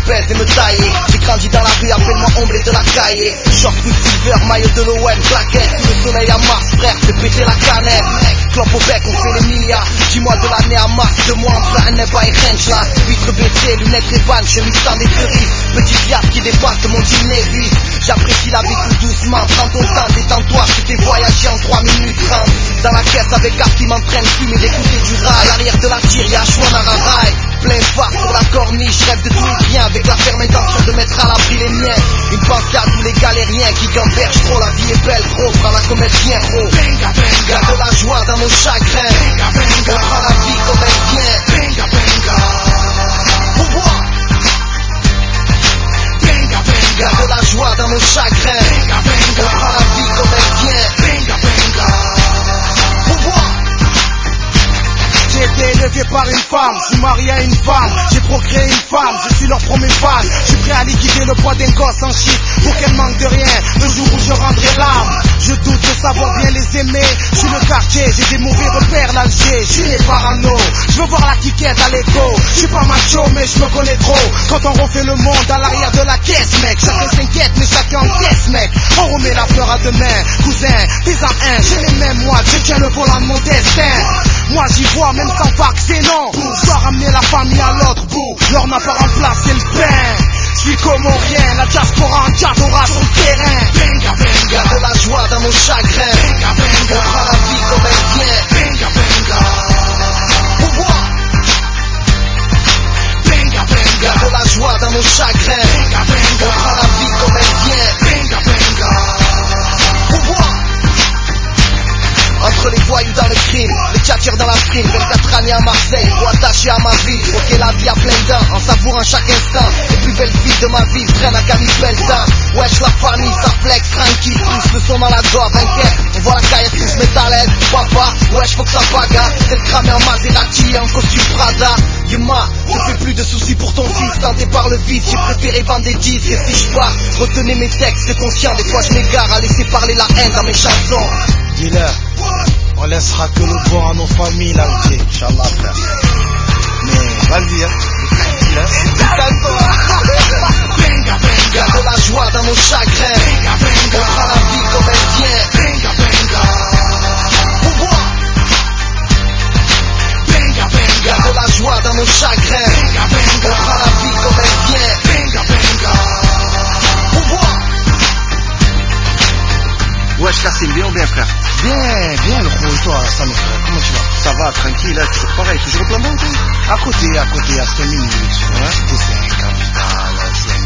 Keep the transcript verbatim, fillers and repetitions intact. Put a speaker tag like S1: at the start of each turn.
S1: pèse et me tailler. J'ai grandi dans la rue, appelle-moi ombre et de la cahier. Short Quicksilver, maillot de l'O M, claquette. Sous le soleil à Mars, frère, c'est péter la canette. Clope au bec, on fait les milliards. Dis-moi de l'année à Mars, de moi en plein n'est pas range là. Vitre baissée, lunettes et vannes, chemise sans des cerises. Petite yacht qui dépasse mon jean Levi's. J'apprécie la vie tout doucement, prends ton temps, détends-toi. Je t'ai voyagé en trois minutes trente. Dans la caisse avec Art qui m'entraîne, fumer d'écouter du rail. À l'arrière de la tire, y'a Chouanararai. Plein phare sur la corniche, rêve de tout et rien. Avec la ferme intention de mettre à l'abri les miens. Une pensée à tous les galériens qui gambergent trop. La vie est belle, gros, prends la comète bien gros.
S2: Benga, benga,
S1: y'a de la joie dans nos chagrins.
S2: Benga, benga,
S1: on prend la vie comme elle vient.
S2: Benga, benga,
S1: pouvoir.
S2: Benga, benga,
S1: y'a de la joie dans nos chagrins.
S2: Benga, benga,
S1: on prend la vie comme elle vient.
S2: Benga, benga,
S1: pouvoir.
S2: j'ai été élevé par une femme, je suis marié à une femme, j'ai procréé une femme, je suis leur premier fan. Je suis prêt à liquider le poids d'un gosse en shit pour qu'elle manque de rien, le jour où je rendrai l'âme. Je doute de savoir bien les aimer, je suis le quartier, j'ai des mauvais repères l'Alger, je suis les parano, je veux voir la quiquette à l'écho. Je suis pas macho mais je me connais trop, quand on refait le monde à l'arrière de la caisse mec. Chacun s'inquiète mais chacun encaisse mec, on remet la fleur à demain. Cousin, fais en un, j'ai les mêmes moi, je tiens le volant de mon destin. Moi j'y vois même sans vaccin non, je dois ramener la famille à l'autre bout, l'or n'a pas remplacé le pain. Je suis comme rien, la diaspora en diaspora sur le terrain. Benga, benga,
S1: y'a de la joie dans nos chagrins.
S2: Benga, benga,
S1: on prend la vie comme elle vient.
S2: Benga, benga,
S1: pouvoir.
S2: Benga, benga,
S1: y'a de la joie dans nos chagrins.
S2: Benga, benga,
S1: on prend la vie comme elle vient.
S2: Benga, benga,
S1: pouvoir. Entre les voyous dans le crime, les tchatchers dans la frime, vingt-quatre années à Marseille, faut attacher à ma vie. Ok, la vie a plein dents, en savourant chaque instant. Les plus belles filles de ma vie traînent à Camille Belta. Wesh, la famille, ça flex, tranquille, pousse le son dans la gorge, inquiète. On voit la carrière tous métallette, papa, wesh, faut que ça bagarre. C'est le cramé en Maserati, en costume Prada. Yuma, je fais plus de soucis pour ton fils, tenté par le vice, j'ai préféré vendre des disques. Et si je pars, retenez mes textes conscients, des fois je m'égare à laisser parler la haine dans mes chansons.
S2: dis-leur, on laissera que le bon à nos familles là où t'es, Inch'Allah frère. Mais vas-y hein, tranquille hein. Benga, benga,
S1: y'a de la joie dans nos chagrins.
S2: Benga, benga,
S1: on prend la vie comme elle vient.
S2: Benga, benga,
S1: pouvoir.
S2: Benga, benga,
S1: y'a de la joie dans nos chagrins.
S2: Benga, benga,
S1: on prend la vie comme elle vient.
S2: Benga, benga,
S1: pouvoir.
S3: Wesh Kassim, bien ou bien frère?
S2: Bien, bien le gros, toi, ça me frère, comment tu vas?
S3: Ça va, tranquille, là, toujours pareil, toujours au plan banque.
S2: À côté, à côté, à cinq minutes, hein, c'était cinq, capital,